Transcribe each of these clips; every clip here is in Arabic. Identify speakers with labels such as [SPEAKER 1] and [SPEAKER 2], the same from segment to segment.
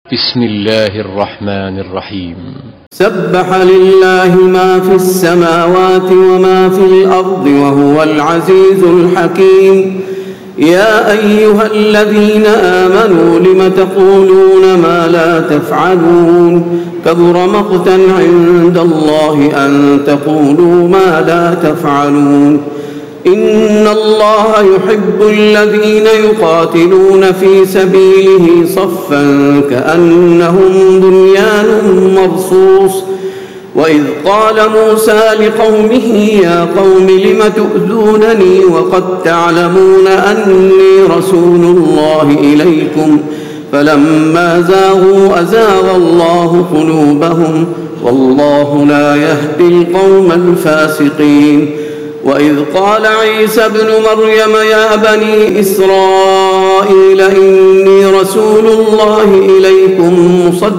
[SPEAKER 1] بسم الله الرحمن الرحيم.
[SPEAKER 2] سبح لله ما في السماوات وما في الأرض وهو العزيز الحكيم. يا أيها الذين آمنوا لم تقولون ما لا تفعلون؟ كبر مقتا عند الله أن تقولوا ما لا تفعلون. إن الله يحب الذين يقاتلون في سبيله صفا كأنهم بنيان مرصوص. وإذ قال موسى لقومه يا قوم لم تؤذونني وقد تعلمون أني رسول الله إليكم فلما زاغوا أزاغ الله قلوبهم والله لا يهدي القوم الفاسقين. وإذ قال عيسى ابن مريم يا بني إسرائيل إني رسول الله إليكم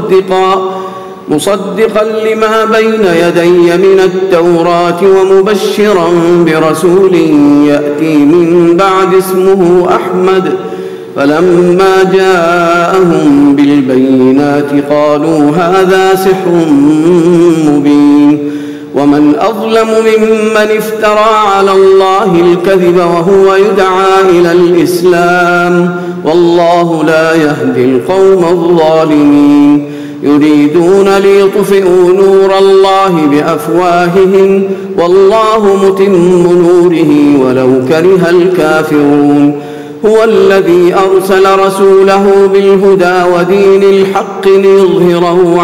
[SPEAKER 2] مصدقا لما بين يدي من التوراة ومبشرا برسول يأتي من بعد اسمه أحمد. فلما جاءهم بالبينات قالوا هذا سحر مبين. ومن أظلم ممن افترى على الله الكذب وهو يدعى إلى الإسلام والله لا يهدي القوم الظالمين. يريدون ليطفئوا نور الله بأفواههم والله متم نوره ولو كره الكافرون. هو الذي أرسل رسوله بالهدى ودين الحق ليظهره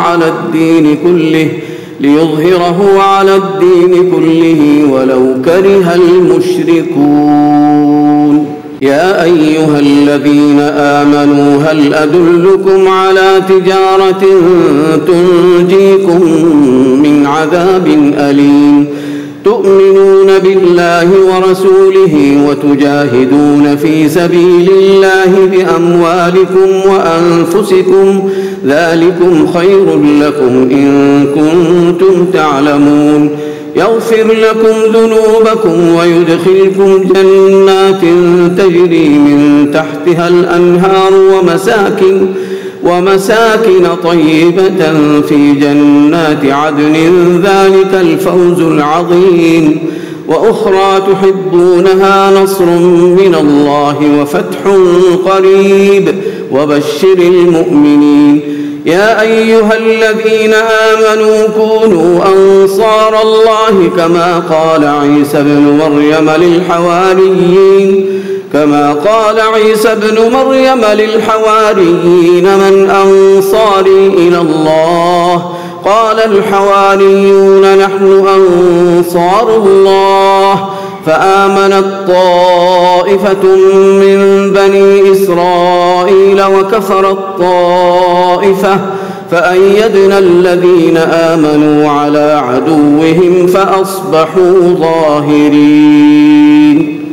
[SPEAKER 2] على الدين كله ولو كره المشركون. يا أيها الذين آمنوا هل أدلكم على تجارة تنجيكم من عذاب أليم؟ تؤمنون بالله ورسوله وتجاهدون في سبيل الله بأموالكم وأنفسكم ذلكم خير لكم إن كنتم تعلمون. يغفر لكم ذنوبكم ويدخلكم جنات تجري من تحتها الأنهار ومساكن طيبة في جنات عدن ذلك الفوز العظيم. وأخرى تحبونها نصر من الله وفتح قريب وبشر المؤمنين. يا أيها الذين آمنوا كونوا أنصار الله كما قال عيسى بن مريم للحواريين من أنصاري إلى الله؟ قال الحواريون نحن أنصار الله. فآمنت طائفة من بني إسرائيل وكفرت طائفة فأيدنا الذين آمنوا على عدوهم فأصبحوا ظاهرين.